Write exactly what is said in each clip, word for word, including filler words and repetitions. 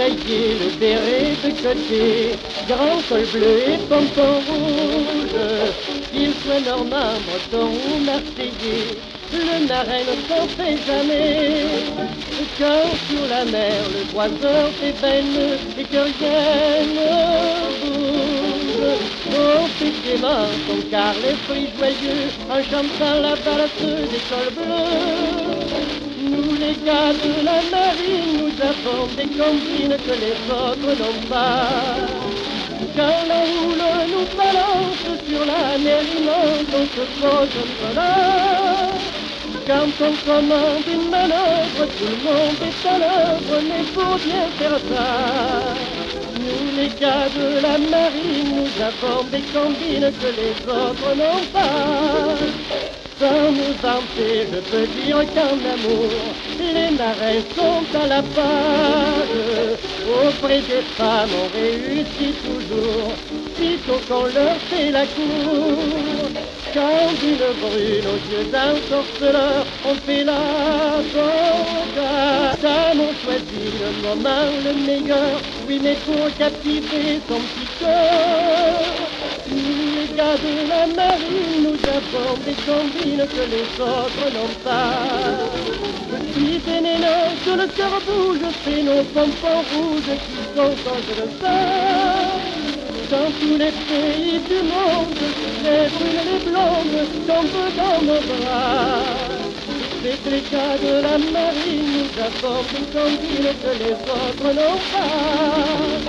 taillé, le béret de côté, grand col bleu et pompon rouge, qu'il soit normand, breton ou marseillais, le marin ne s'en fait jamais. Quand sur la mer le croiseur fait belle et que rien ne bouge, on fait gaiement son car l'esprit joyeux en chantant la valse des cols bleus. Nous les gars de la marine, nous avons des combines que les autres n'ont pas. Quand la houle nous balance sur la mer immense, on se pose un peu là. Quand on commande une manœuvre, tout le monde est à l'œuvre, mais faut bien faire ça. Nous les gars de la marine, nous avons des combines que les autres n'ont pas. Sans nous vanter, je peux dire qu'en amour, les marins sont à la page. Auprès des femmes, on réussit toujours, sitôt qu'on leur fait la cour. Quand une brune aux yeux d'un sorceleur, on fait la soga. Ça m'ont choisi le moment le meilleur, oui mais pour captiver son petit cœur. Nous les gars de la marine, nous avons des combines que les autres n'ont pas. Petit et nénant, que le cœur bouge, c'est nos pompons rouges qui sont quand je le sais. Dans tous les pays du monde, les brunes, les blondes tombent dans nos bras. C'est les gars de la marine, nous avons des combines que les autres n'ont pas.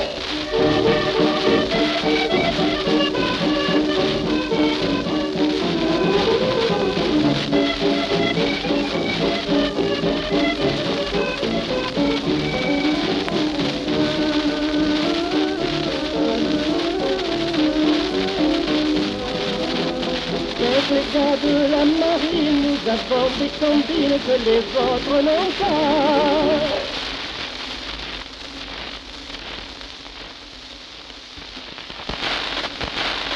Les gars de la marine, nous avons des combines que les autres n'ont pas.